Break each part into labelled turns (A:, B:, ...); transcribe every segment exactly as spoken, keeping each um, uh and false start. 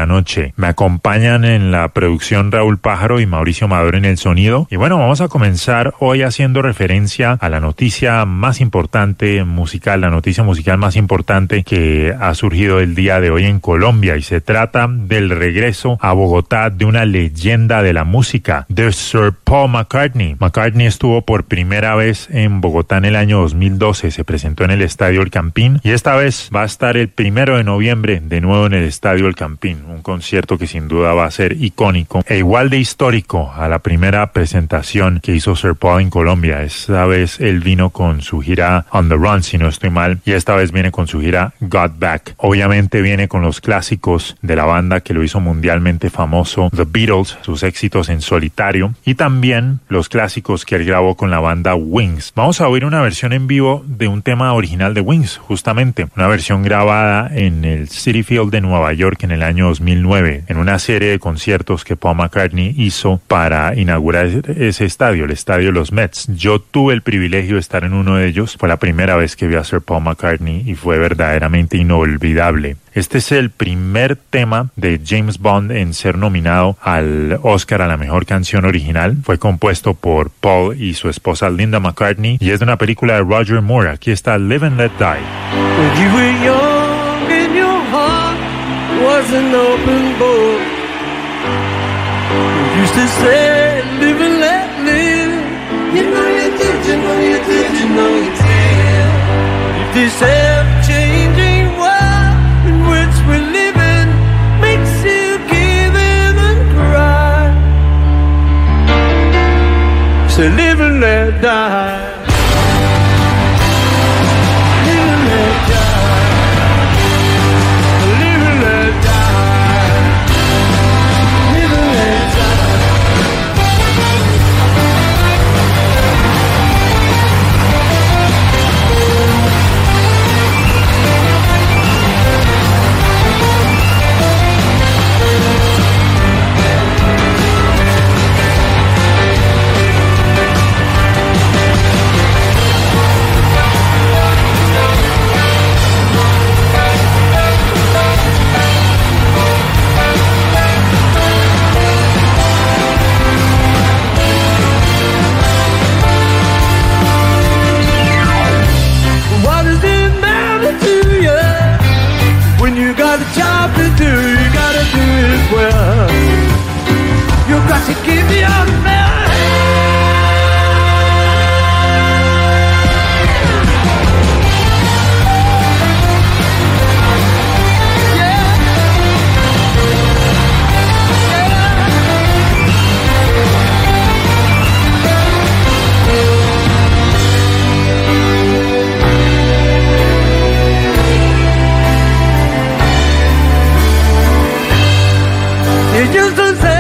A: la noche. Me acompañan en la producción Raúl Pájaro y Mauricio Maduro en el sonido. Y bueno, vamos a comenzar hoy haciendo referencia a la noticia más importante musical, la noticia musical más importante que ha surgido el día de hoy en Colombia. Y se trata del regreso a Bogotá de una leyenda de la música, de Sir Paul McCartney. McCartney estuvo por primera vez en Bogotá en el año dos mil doce. Se presentó en el Estadio El Campín y esta vez va a estar el primero de noviembre de nuevo en el Estadio El Campín. Un concierto que sin duda va a ser icónico e igual de histórico a la primera presentación que hizo Sir Paul en Colombia. Esta vez él vino con su gira On the Run, si no estoy mal, y esta vez viene con su gira Got Back. Obviamente viene con los clásicos de la banda que lo hizo mundialmente famoso, The Beatles, sus éxitos en solitario, y también los clásicos que él grabó con la banda Wings. Vamos a oír una versión en vivo de un tema original de Wings, justamente, una versión grabada en el Citi Field de Nueva York en el año dos mil nueve, en una serie de conciertos que Paul McCartney hizo para inaugurar ese estadio, el estadio de los Mets. Yo tuve el privilegio de estar en uno de ellos, fue la primera vez que vi a Sir Paul McCartney y fue verdaderamente inolvidable. Este es el primer tema de James Bond en ser nominado al Oscar a la mejor canción original. Fue compuesto por Paul y su esposa Linda McCartney y es de una película de Roger Moore. Aquí está Live and Let Die.
B: When you were young and your heart was an open book, you used to say live and let live. You know you did, you know you did, you know you did. If this ever-changing world in which we're living makes you give in and cry, so live and let die. Live and let die. Live and let die. Live and let die. To give your best. Yeah. Yeah. You just don't say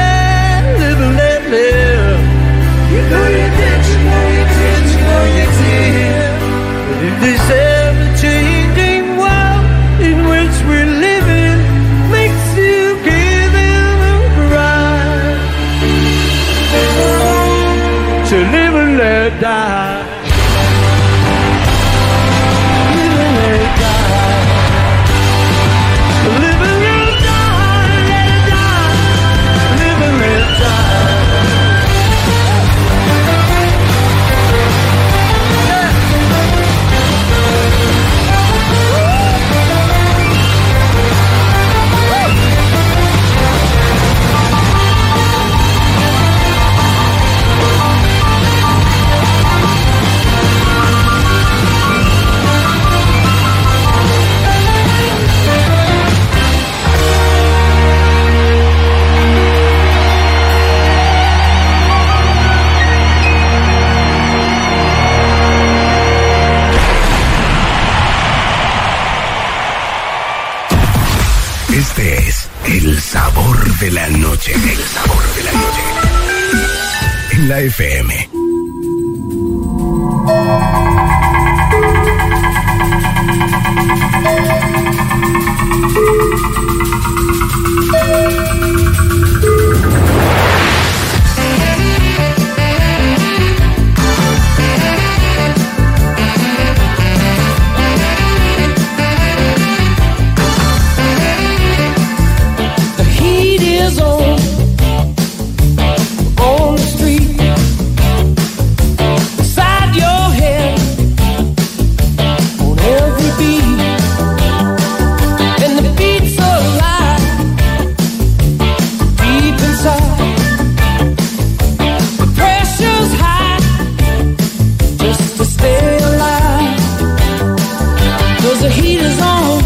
B: this ever-changing world in which we're living makes you give in and cry, so live and let die. Live and let die. Live and let die. Let it die. Live and let die.
C: Este es el sabor de la noche. El sabor de la noche. En la F M.
B: is on, on the street, inside your head, on every beat, and the beat's alive, deep inside. The pressure's high, just to stay alive, 'cause the heat is on.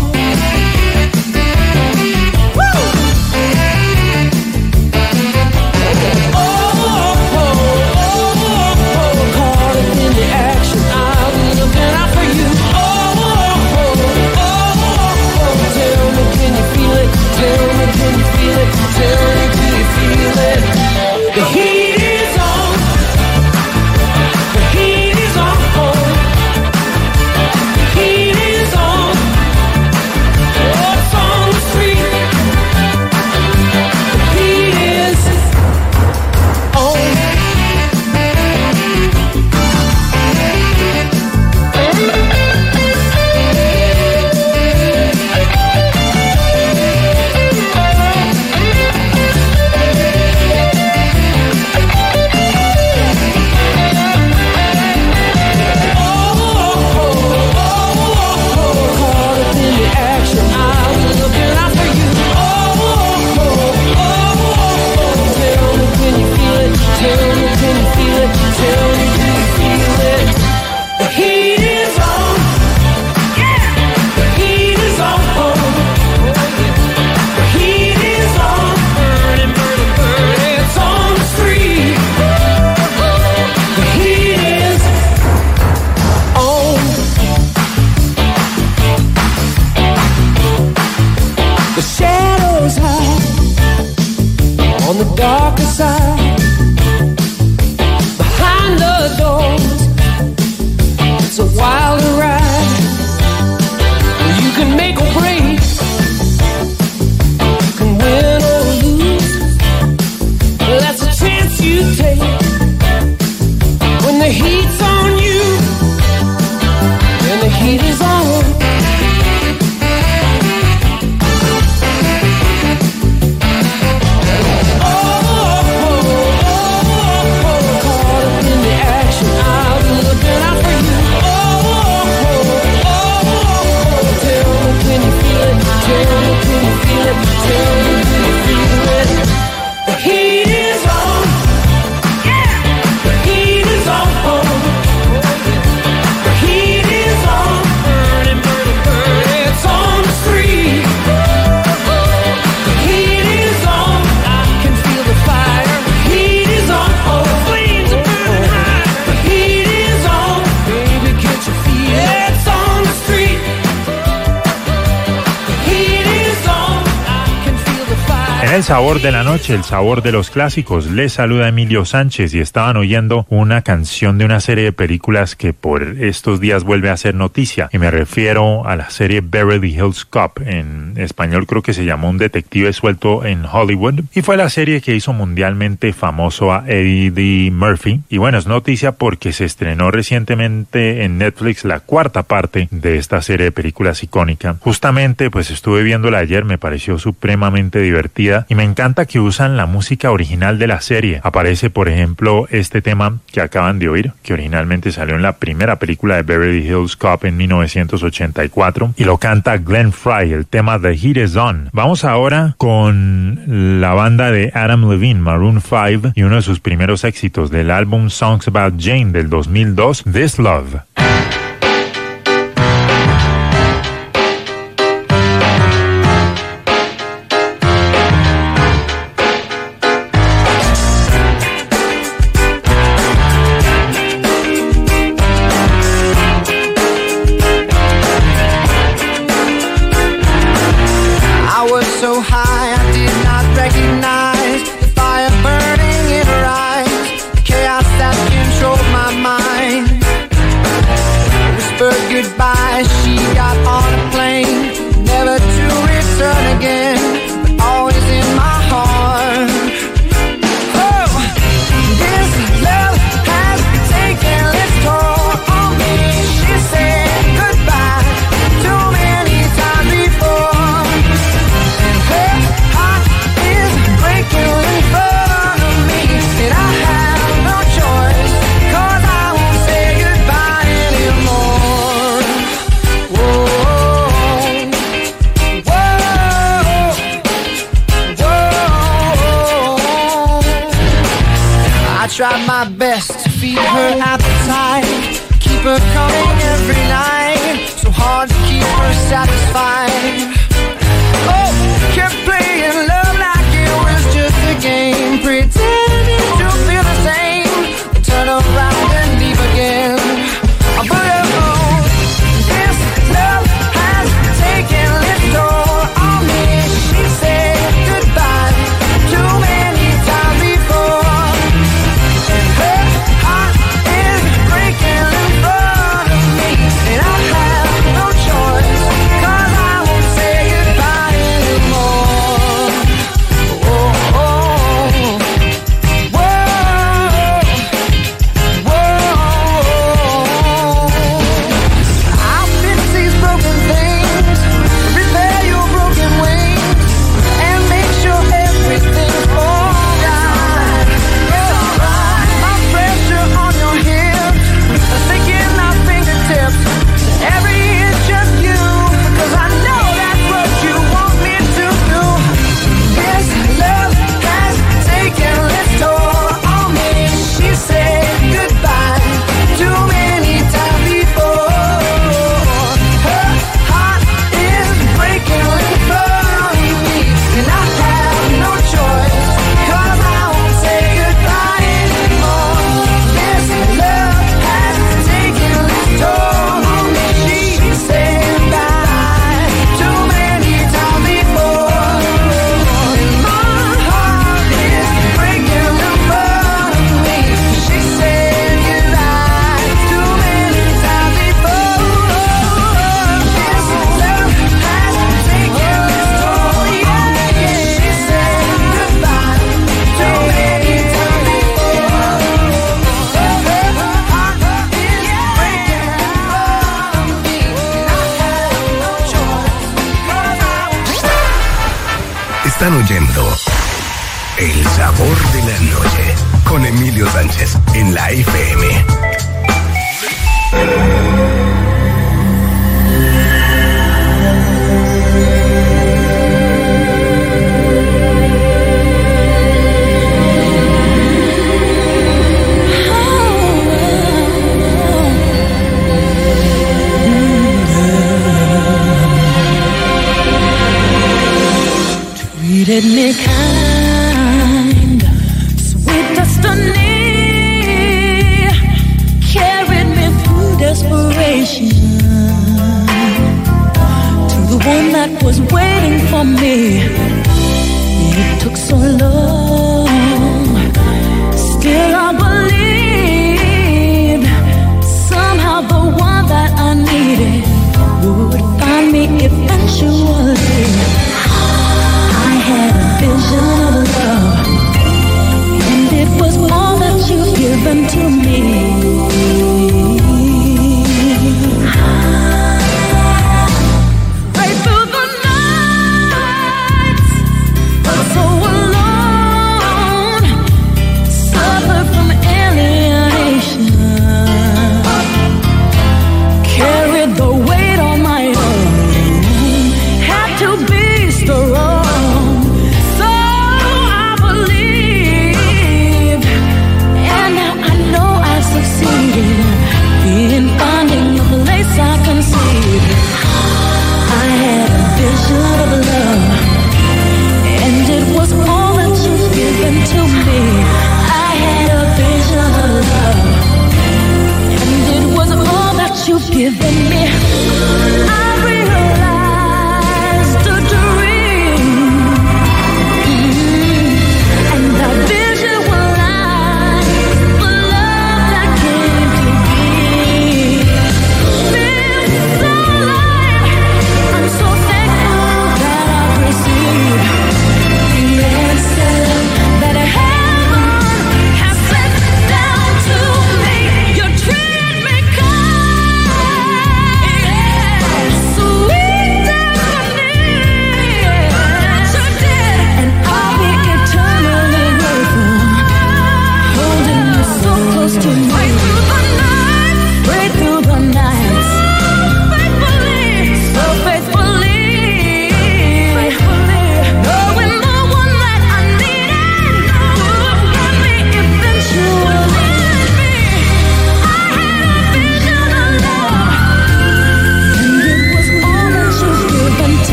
A: El sabor de la noche, el sabor de los clásicos. Les saluda Emilio Sánchez y estaban oyendo una canción de una serie de películas que por estos días vuelve a ser noticia. Y me refiero a la serie Beverly Hills Cop. En español creo que se llamó Un detective suelto en Hollywood. Y fue la serie que hizo mundialmente famoso a Eddie Murphy. Y bueno, es noticia porque se estrenó recientemente en Netflix la cuarta parte de esta serie de películas icónica. Justamente pues estuve viéndola ayer, me pareció supremamente divertida. Y me encanta que usan la música original de la serie. Aparece, por ejemplo, este tema que acaban de oír, que originalmente salió en la primera película de Beverly Hills Cop en mil novecientos ochenta y cuatro, y lo canta Glenn Frey, el tema The Heat Is On. Vamos ahora con la banda de Adam Levine, Maroon five, y uno de sus primeros éxitos del álbum Songs About Jane del dos mil dos, This Love.
D: Break
B: try my best to feed her appetite, keep her coming every night, so hard to keep her satisfied. Oh, kept playing love like it was just a game, pretending to feel the same, turn around and leave again. But oh, this love has taken its toll on me. She said goodbye too many times before, and her heart is breaking in front of me, and I have no choice, 'cause I won't say goodbye anymore. Oh, oh, whoa, whoa. I'll fix these broken things, repair your broken wings, and make sure everything's alright. It's alright. My pressure on your hips, a stick in my fingertips. Every is just you, 'cause I know that's what you want me to do. This love has taken its toll on me. She said goodbye too many times before. Her heart is breaking in front of me, and I have no choice, 'cause I won't say goodbye anymore. This love has taken its toll on me. She said goodbye too many times before, and my heart is breaking in front of me. She said goodbye too many times before. This love has taken its toll, yeah, yeah. She said goodbye too many times before. Her heart is breaking in front of me, and I have no choice, 'cause I won't.
C: Están oyendo El Sabor de la Noche con Emilio Sánchez en la F M.
D: Treated me kind, sweet destiny, carried me through desperation to the one that was waiting for me. It took so long, still I believed somehow the one that I needed would find me eventually. I had a vision of love, and it was all that you've given to me. Right through the night, but so alone.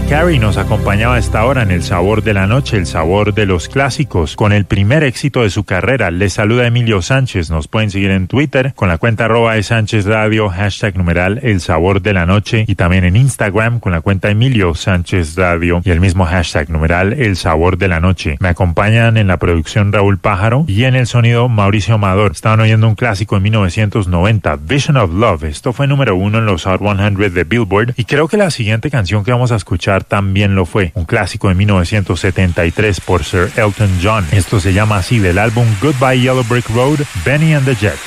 A: Carey nos acompañaba a esta hora en El Sabor de la Noche, el sabor de los clásicos, con el primer éxito de su carrera. Les saluda Emilio Sánchez. Nos pueden seguir en Twitter con la cuenta arroba de Sánchez Radio, hashtag numeral El Sabor de la Noche, y también en Instagram con la cuenta Emilio Sánchez Radio y el mismo hashtag numeral El Sabor de la Noche. Me acompañan en la producción Raúl Pájaro y en el sonido Mauricio Amador. Estaban oyendo un clásico en mil novecientos noventa, Vision of Love. Esto fue número uno en los Hot cien de Billboard, y creo que la siguiente canción que vamos a escuchar también lo fue, un clásico de mil novecientos setenta y tres por Sir Elton John. Esto se llama así, del álbum Goodbye Yellow Brick Road, Benny and the Jets.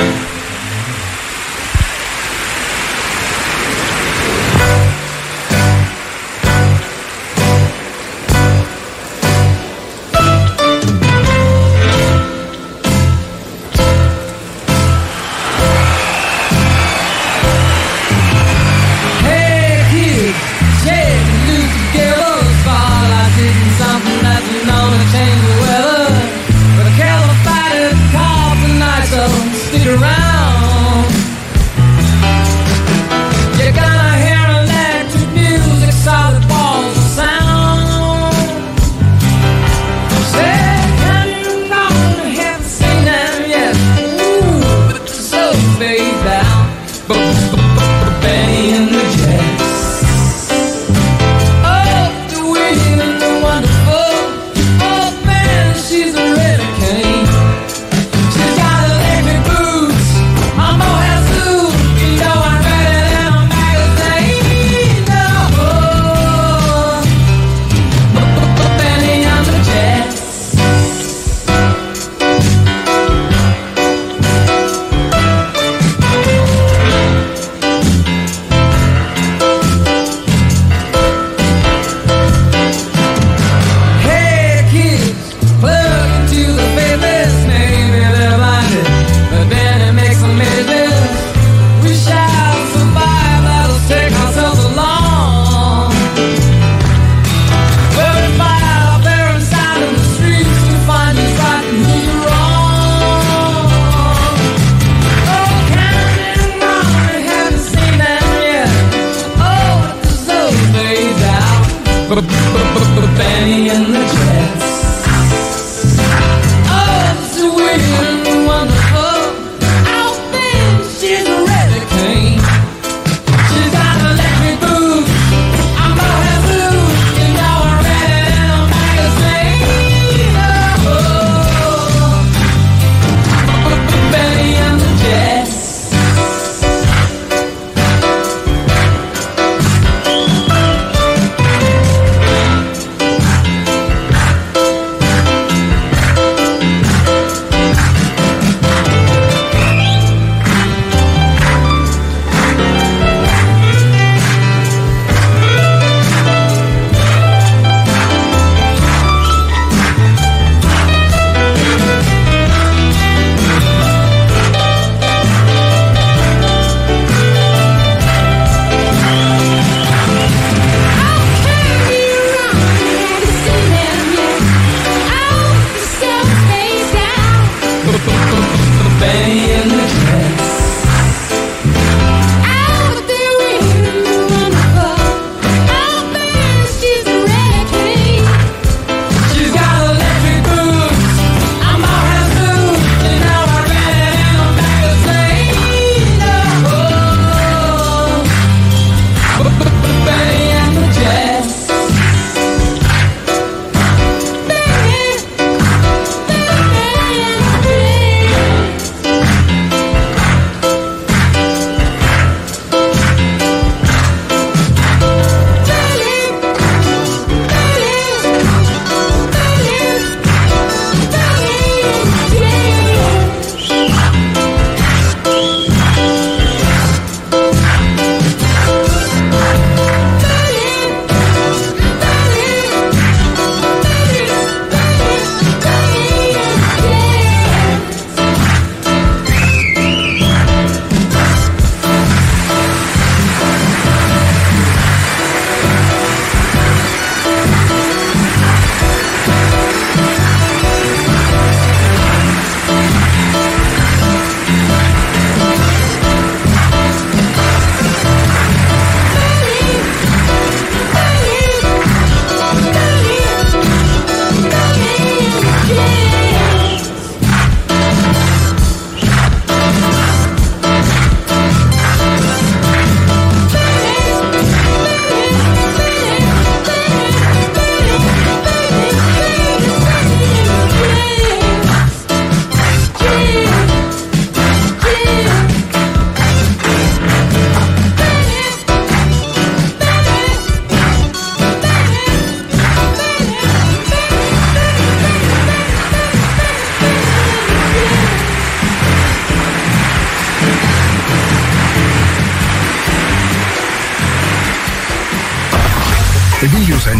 B: Benny and the Jets. Oh, sweet and wonderful. Oh, man, she's a really queen. She's got a electric boots. I'm gonna blue. You know I read it in a magazine. Oh, Benny and the Jets.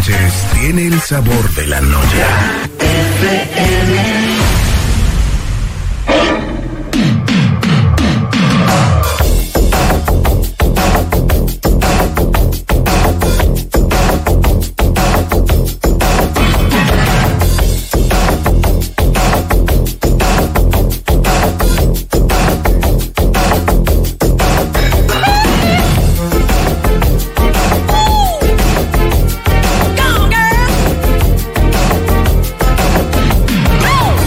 C: noches tiene el sabor de la noche. F M.
D: Go, girl!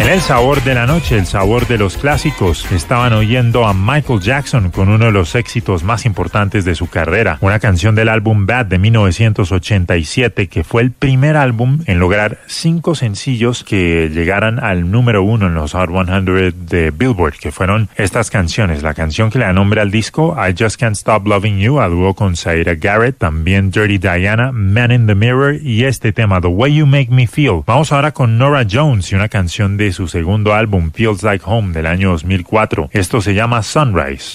A: el sabor de la noche, el sabor de los clásicos. Estaban oyendo a Michael Jackson con uno de los éxitos más importantes de su carrera, una canción del álbum Bad de mil novecientos ochenta y siete, que fue el primer álbum en lograr cinco sencillos que llegaran al número uno en los Hot cien de Billboard, que fueron estas canciones. La canción que le da nombre al disco, I Just Can't Stop Loving You, a dúo con Zaira Garrett, también Dirty Diana, Man in the Mirror y este tema, The Way You Make Me Feel. Vamos ahora con Norah Jones y una canción de su segundo álbum, Feels Like Home, del año dos mil cuatro. Esto se llama Sunrise.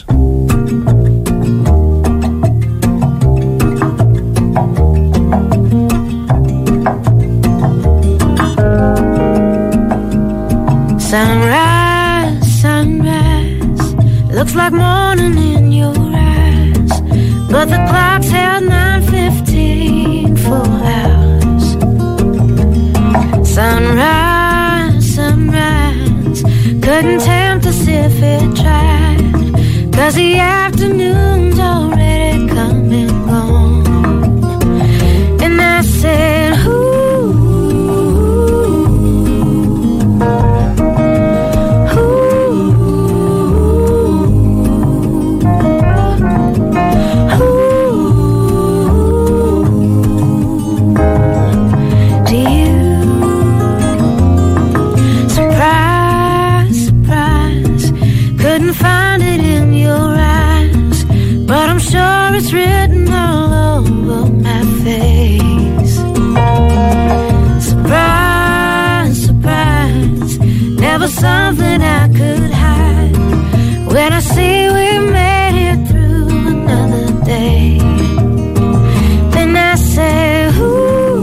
E: Sunrise, sunrise, looks like morning in your eyes, but the clock's held nine fifteen for hours. Sunrise, sunrise, couldn't tempt us if it tried, 'cause the afternoon's already come and gone. And I said, ooh, it's written all over my face. Surprise, surprise, never something I could hide. When I see we made it through another day, then I say, ooh,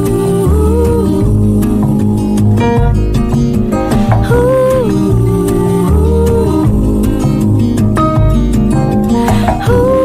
E: ooh, ooh.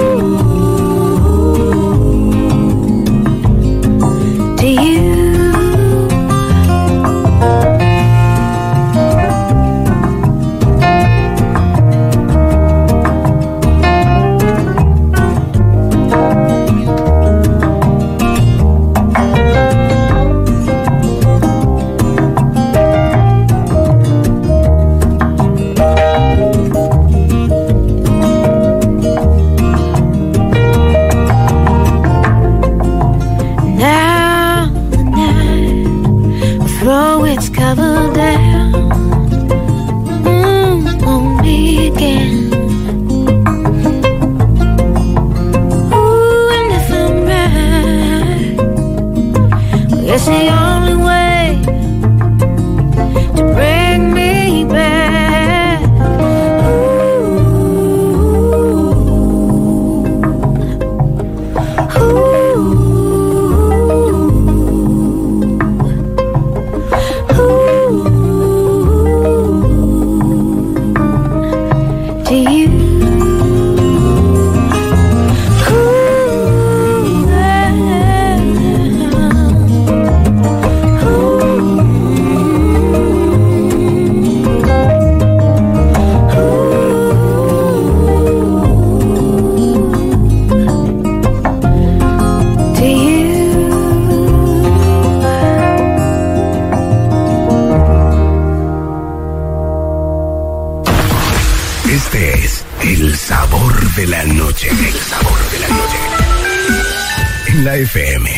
C: de la noche, el sabor de la noche. En la F M.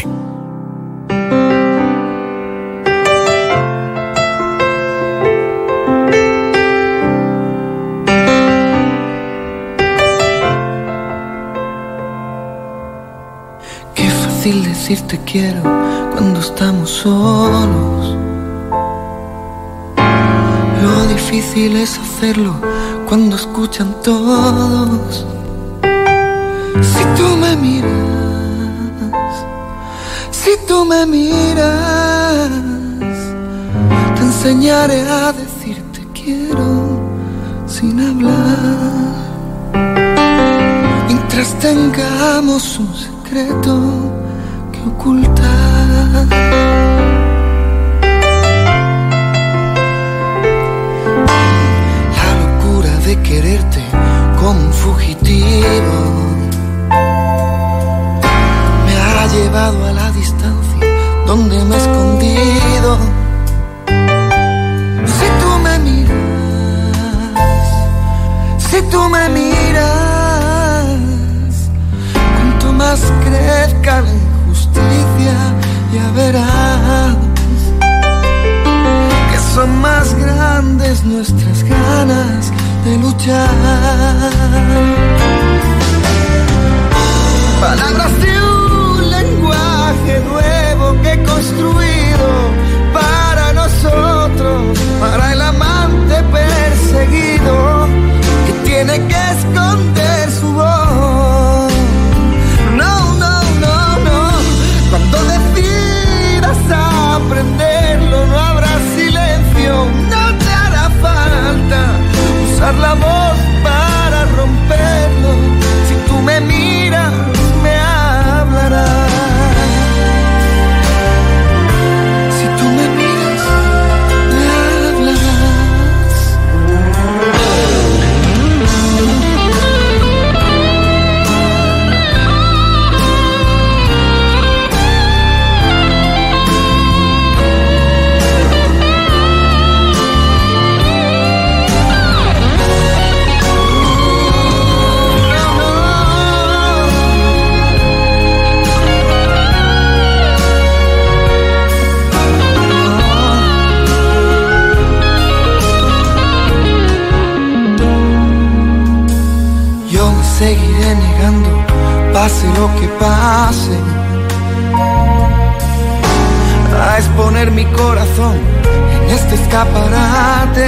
F: Qué fácil decir te quiero cuando estamos solos. Lo difícil es hacerlo cuando escuchan todos. Si tú me miras, si tú me miras, te enseñaré a decir te quiero sin hablar. Mientras tengamos un secreto que ocultar. De quererte como un fugitivo me ha llevado a la distancia donde me he escondido. Si tú me más crezca la injusticia, ya verás que son más grandes nuestras ganas de luchar. Palabras de un lenguaje nuevo que he construido para nosotros, para el amante perseguido que tiene que esconder su voz. No, no, no, no. Cuando decidas aprenderlo, no habrá silencio, no te hará falta usar la voz para romperlo. Si tú me miras, me hablarás. Si tú me miras, me hablarás. Seguiré negando, pase lo que pase, a exponer mi corazón en este escaparate.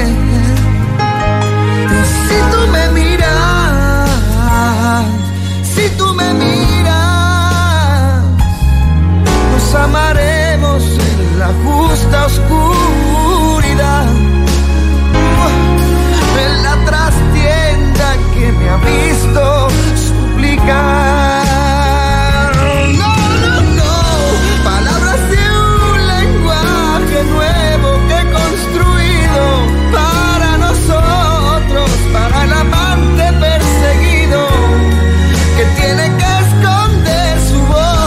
F: Si tú me miras, si tú me miras, nos amaremos en la justa oscuridad, en la trastienda que me ha visto suplicar. No, no, no. Palabras de un lenguaje nuevo que he construido para nosotros, para el amante perseguido que tiene que esconder su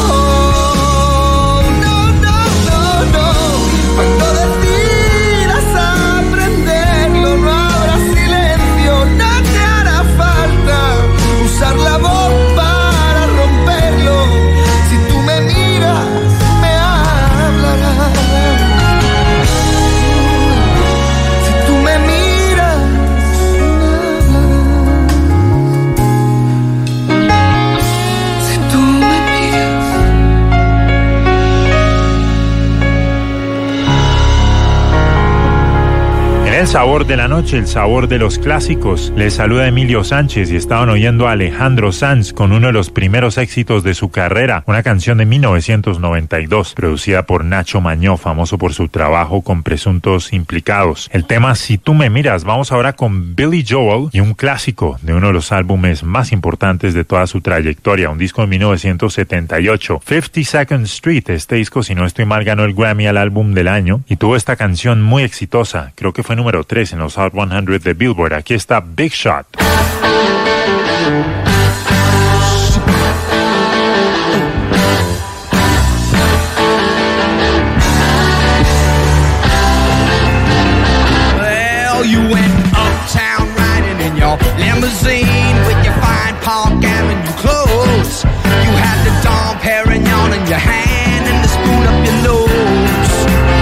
F: voz. No, no, no, no. Cuando decidas aprenderlo, no habrá silencio, no te hará falta usar la voz para romperlo. Si tú me miras, me hablarás. Si tú me miras, me hablarás. Si tú me miras.
A: En el sabor de la noche, el sabor de los clásicos, les saluda Emilio Sánchez y estaban oyendo a Alejandro Sanz con uno de los primeros éxitos de su carrera, una canción de mil novecientos noventa y dos, producida por Nacho Mañó, famoso por su trabajo con presuntos implicados. El tema Si tú me miras. Vamos ahora con Billy Joel y un clásico de uno de los álbumes más importantes de toda su trayectoria, un disco de mil novecientos setenta y ocho, fifty-second Street. Este disco, si no estoy mal, ganó el Grammy al álbum del año y tuvo esta canción muy exitosa, creo que fue número tres en los Hot one hundred de Billboard. Aquí está Big Shot.
G: Well, you went uptown riding in your limousine with your fine Park Avenue clothes. You had the Dom Perignon in your hand and the spoon up your nose.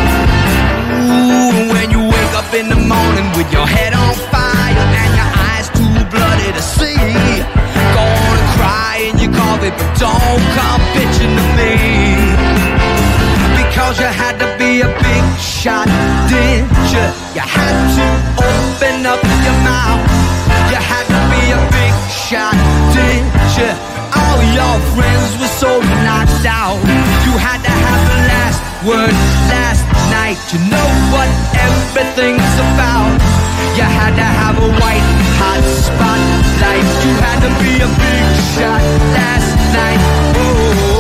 G: Ooh, when you wake up in the morning with your head on fire and your eyes too bloody to see, gonna cry in your coffee, but don't come bitching to me, because you had to be a big shot, didn't you? You had to open up your mouth. You had to be a big shot, didn't you? All your friends were so knocked out. You had to have the last word last night. You know what everything's about. You had to have a white hot spotlight. You had to be a big shot last night. Oh.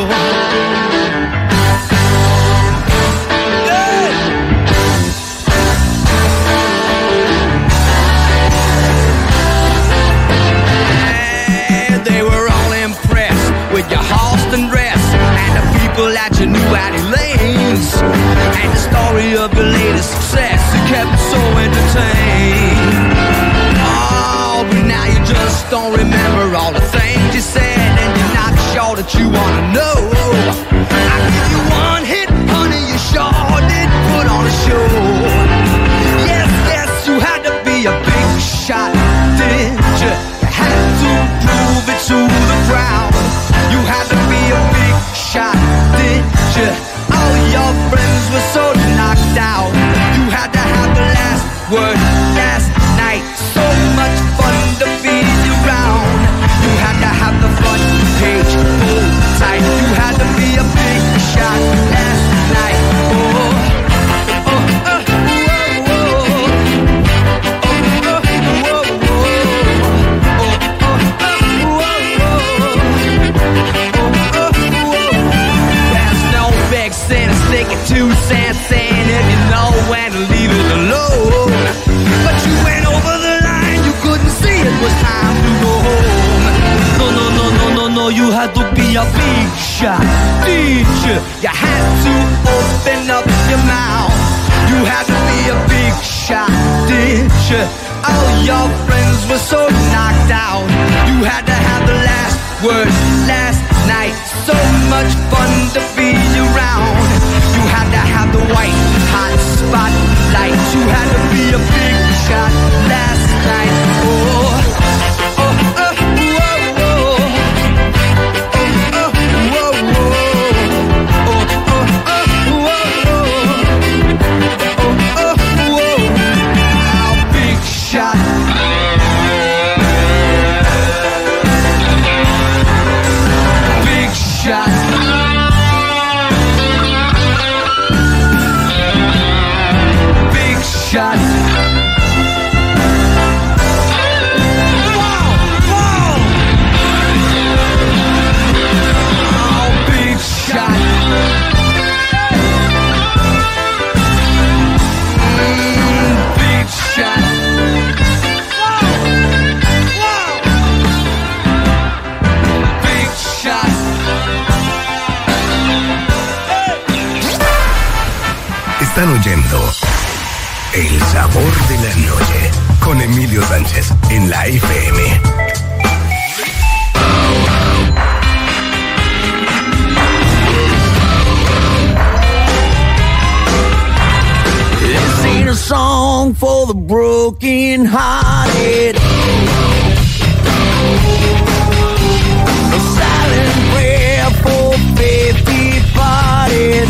G: With your Halston dress and the people at your new alley lanes, and the story of your latest success, it kept me so entertained. Oh, but now you just don't remember all the things you said, and you're not sure all that you wanna know. I give you one hit, honey, you sure did put on a show. Yes, yes, you had to be a big shot, did you? You had to prove it to the crowd. You had to be a big shot, did you? All your friends were so knocked out. You had to have the last word last night. So much fun to be around. You had to have the front page full tight. You had to be a big shot last night. Oh, oh, oh, oh, oh, oh, oh, oh. There's no big sin in sticking two cents in if you know when to leave it alone. But you went over the line, you couldn't see it was time to go home. No, no, no, no, no, no, you had to be a big shot, did you? You had to open up your mouth. You had to be a big shot, did you? All your friends were so knocked out. You had to have the last word last night. So much fun to be around. You had to have the white hot spotlight. You had to be a big shot last night. Oh, oh, oh, oh, oh, oh, oh, oh, oh, oh, oh, big shot. Big shot. Big shot. Wow, wow. Oh, big shot. Mm, big shot. Wow, wow. Big shot.
C: Están oyendo El Sabor de la Noche con Emilio Sánchez en la F M.
F: This ain't a song for the broken hearted. A silent prayer for faith departed.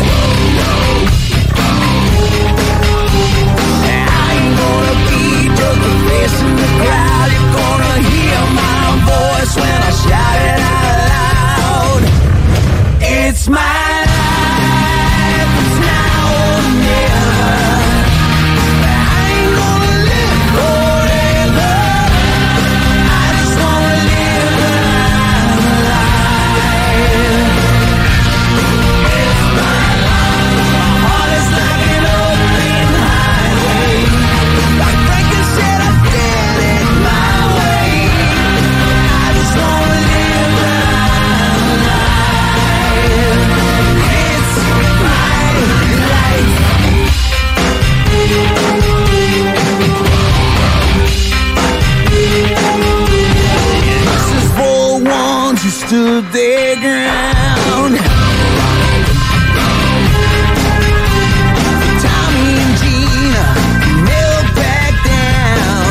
F: I ain't gonna be just a face in the crowd. You're gonna hear my voice when I shout it out loud. It's my life, it's now or never. I ain't gonna live forever. I just wanna live my life. It's my life. My heart is like an open highway. Like Franklin said, I did it my way. I just wanna live my life. It's my life. This is for ones who stood their ground. For Tommy and Gina, who never backed down.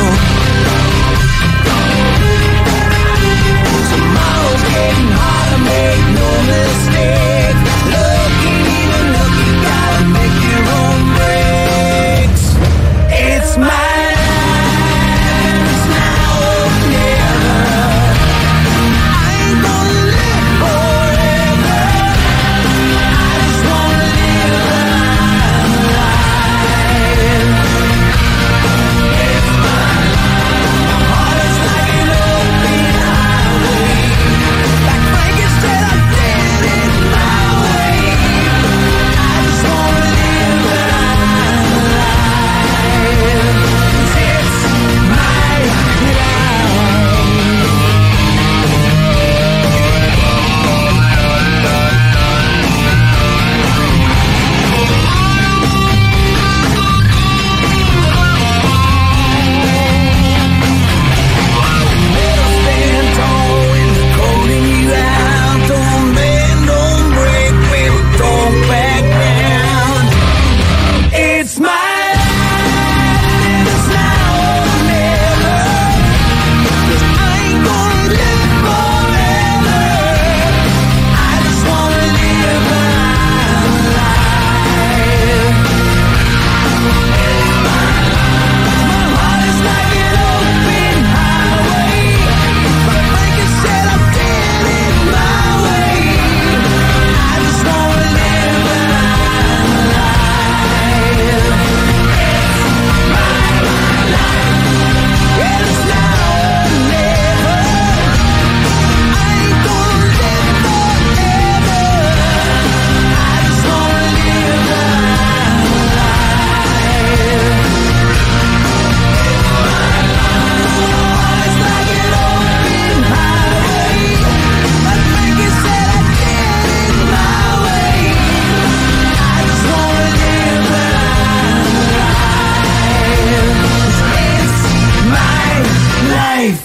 F: Tomorrow's getting harder, make no mistake. Look, ain't even look, you gotta make your own breaks. It's my life, it's now or never. I ain't gonna live forever.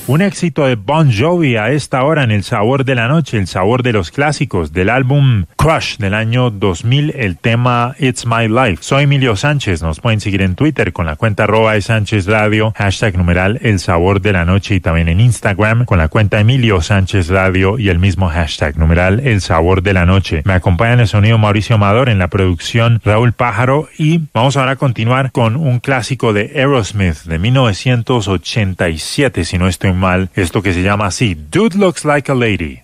A: Un éxito de Bon Jovi a esta hora en El Sabor de la Noche, el sabor de los clásicos del álbum Crush del año dos mil, el tema It's My Life. Soy Emilio Sánchez, nos pueden seguir en Twitter con la cuenta arroba de Sánchez Radio, hashtag numeral El Sabor de la Noche, y también en Instagram con la cuenta Emilio Sánchez Radio y el mismo hashtag numeral El Sabor de la Noche. Me acompaña en el sonido Mauricio Amador, en la producción Raúl Pájaro, y vamos ahora a continuar con un clásico de Aerosmith de mil novecientos ochenta y siete, si no estoy mal, esto que se llama así, Dude Looks Like a Lady.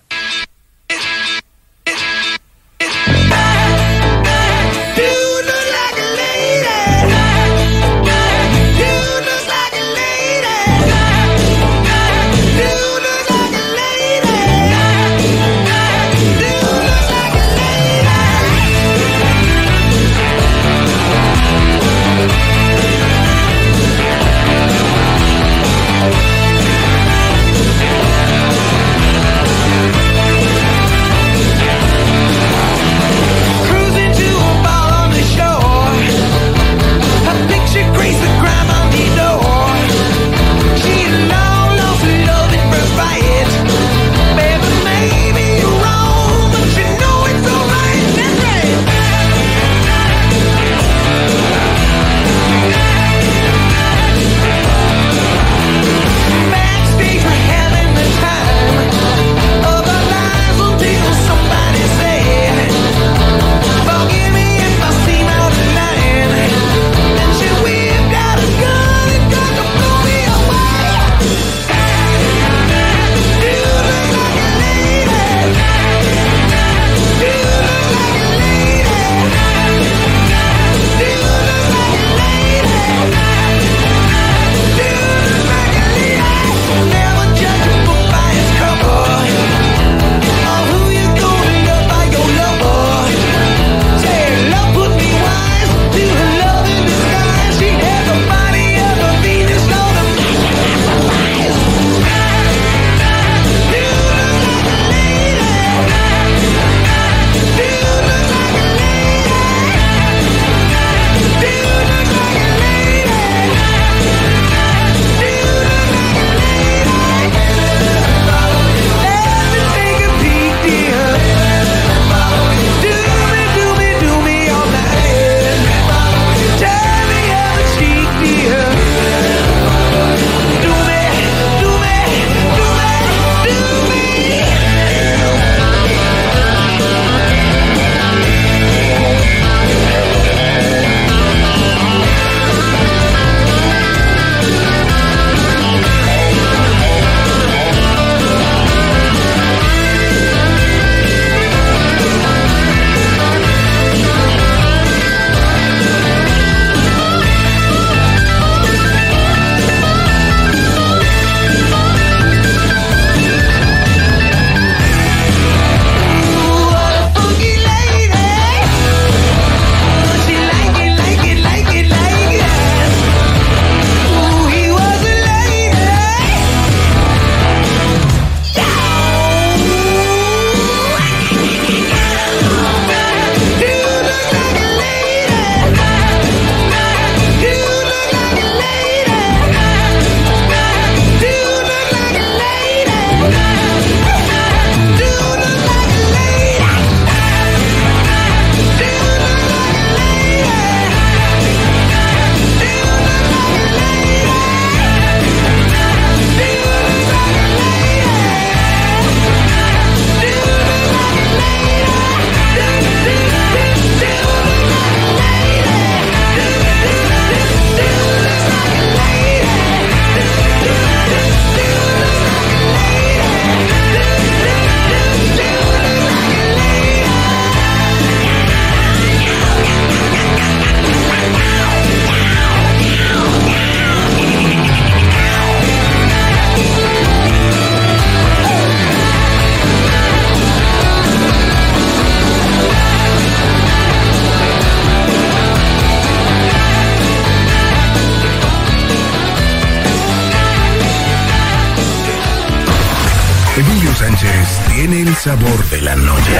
C: Emilio Sánchez tiene el sabor de la noche.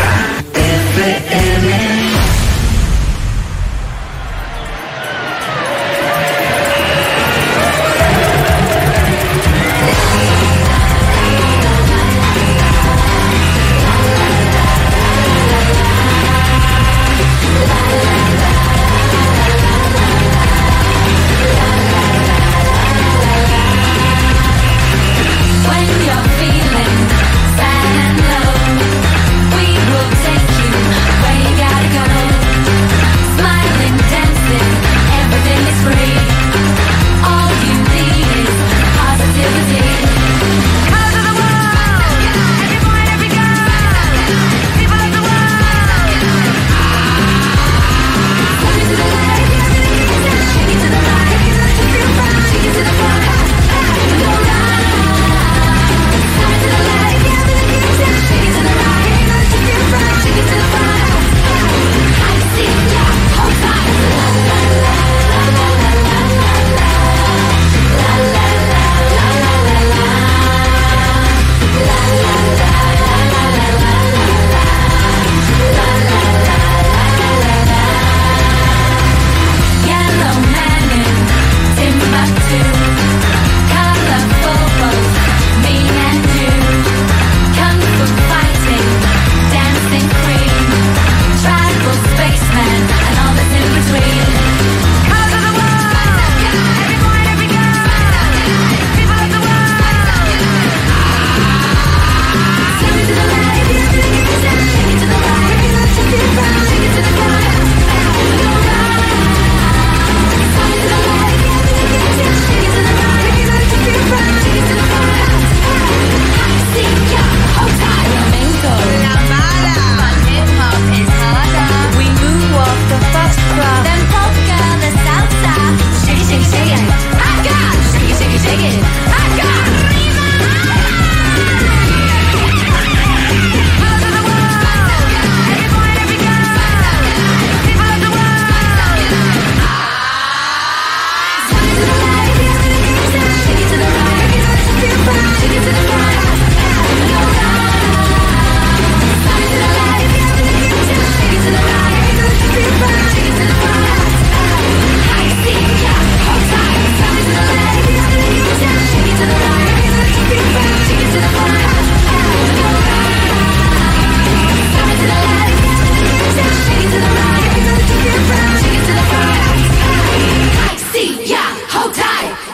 C: F M.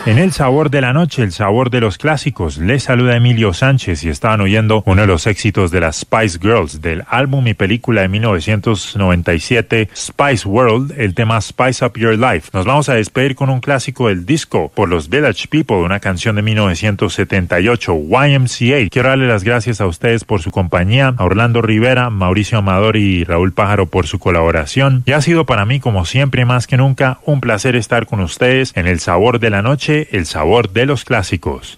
A: En El Sabor de la Noche, el sabor de los clásicos, les saluda Emilio Sánchez y estaban oyendo uno de los éxitos de las Spice Girls del álbum y película de mil novecientos noventa y siete, Spice World, el tema Spice Up Your Life. Nos vamos a despedir con un clásico del disco por los Village People, una canción de mil novecientos setenta y ocho, Y M C A. Quiero darle las gracias a ustedes por su compañía, a Orlando Rivera, Mauricio Amador y Raúl Pájaro por su colaboración. Y ha sido para mí, como siempre, más que nunca, un placer estar con ustedes en El Sabor de la Noche, el sabor de los clásicos.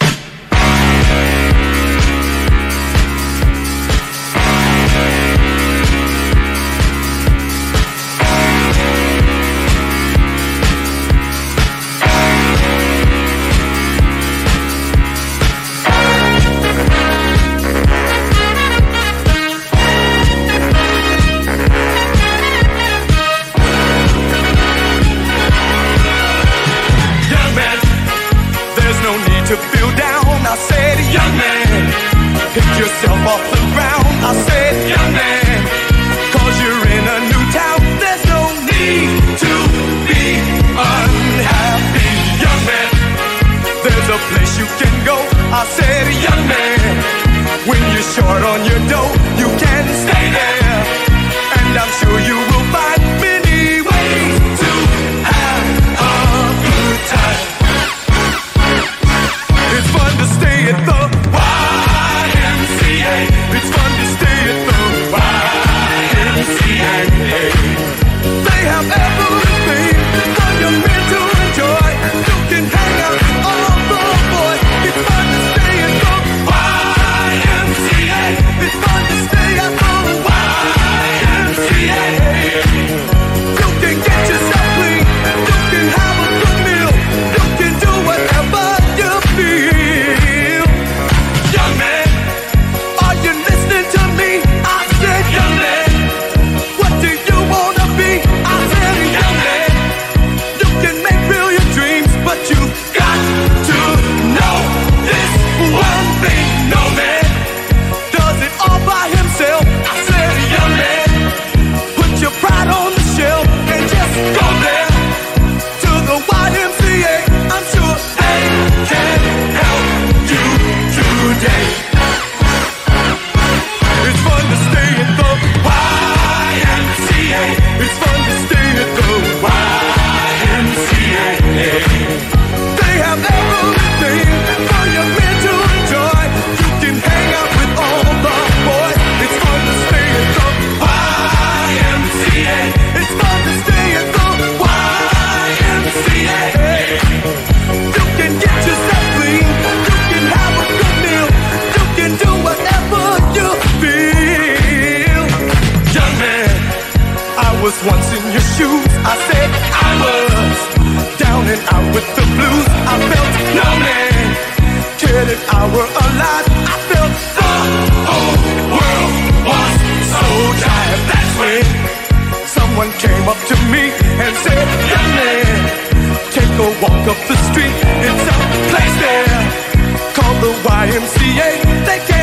F: Yourself off the ground, I said, young man, cause you're in a new town, there's no need to be unhappy, young man, there's a place you can go, I said, young man, when you're short on your dough, you can stay there, and I'm sure you will find many ways to have a good time. It's fun to stay at the it's fun to stay at the Y M C A. They have everything for your men to enjoy. You can hang out with all the boys. It's fun to stay at the Y M C A. It's fun to stay at the Y M C A. You can get yourself clean. You can have a good meal. You can do whatever you feel. Young man, you listening to me? I said, young man, what do you wanna be? I said, young man, you can make real your dreams, but you got to know this one thing. No man does it all by himself. I said, young man, put your pride on the shelf and just go there to the Y M C A. I'm sure they can help you today. It's fun to stay at the Y M C A. It's fun to stay at the Y M C A. They have everything for your men to enjoy. You can hang out with all the boys. It's fun to stay at the Y M C A. It's fun to stay at the Y M C A. You can get yourself clean. You can have a good meal. You can do whatever you feel. Young man, I was once in your shoes. I said I was down and out with the blues. I felt no man cared if I were alive. I felt the whole world was so tired. That's when someone came up to me and said, young man, take a walk up the street. It's a place there called the Y M C A. They